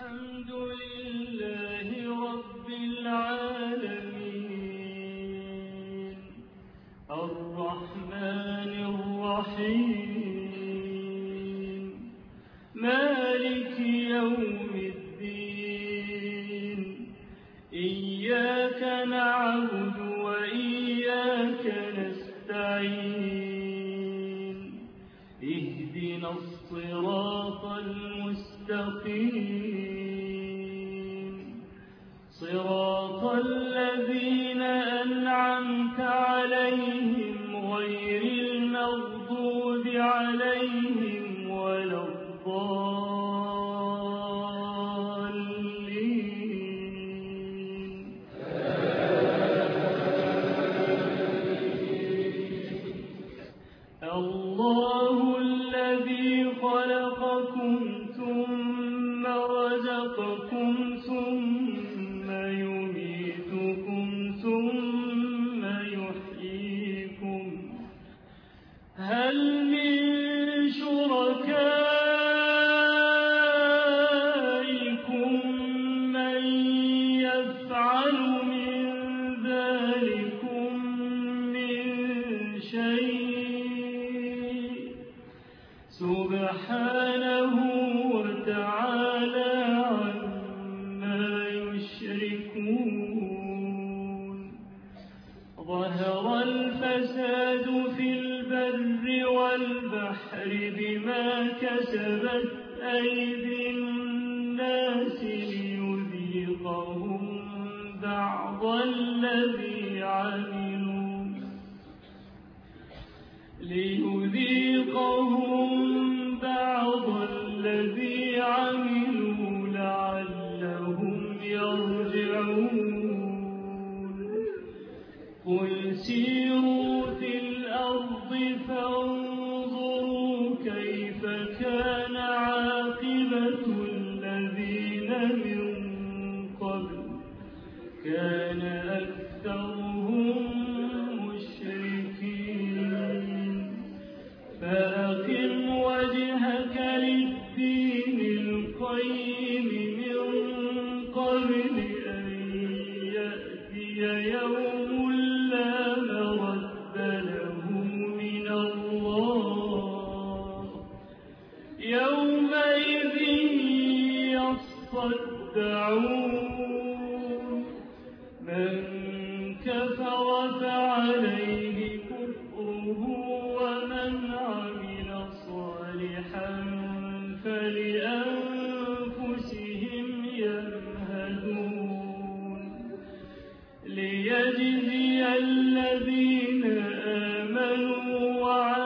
الحمد لله رب العالمين الرحمن الرحيم مالك يوم الدين إياك نعبد وإياك نستعين اهدنا الصراط المستقيم صراط الذين أنعمت عليهم غير المغضوب عليهم ولا الضالين الله الذي خلقكم ثم رزقكم ثم يميتكم ثم يحييكم هل من شركائكم من يفعل من ذلكم من شيء سبحانه وتعالى عما يشركون ظهر الفساد في البر والبحر بما كسبت أيدي الناس ليذيقهم بعض الذي عملوا لعلهم يرجعون قل سيروا في الأرض فانظروا كيف كان عاقبة الذين من قبل كان أكثرهم مشركين فأقم وجهك للدين القيم من قبل أن يأتي يوم لا مرد له من الله يومئذ يصدعون من كفر فعليه كفره ومن عمل صالحا فلأنفسهم يمهدون ليجزي الذين آمنوا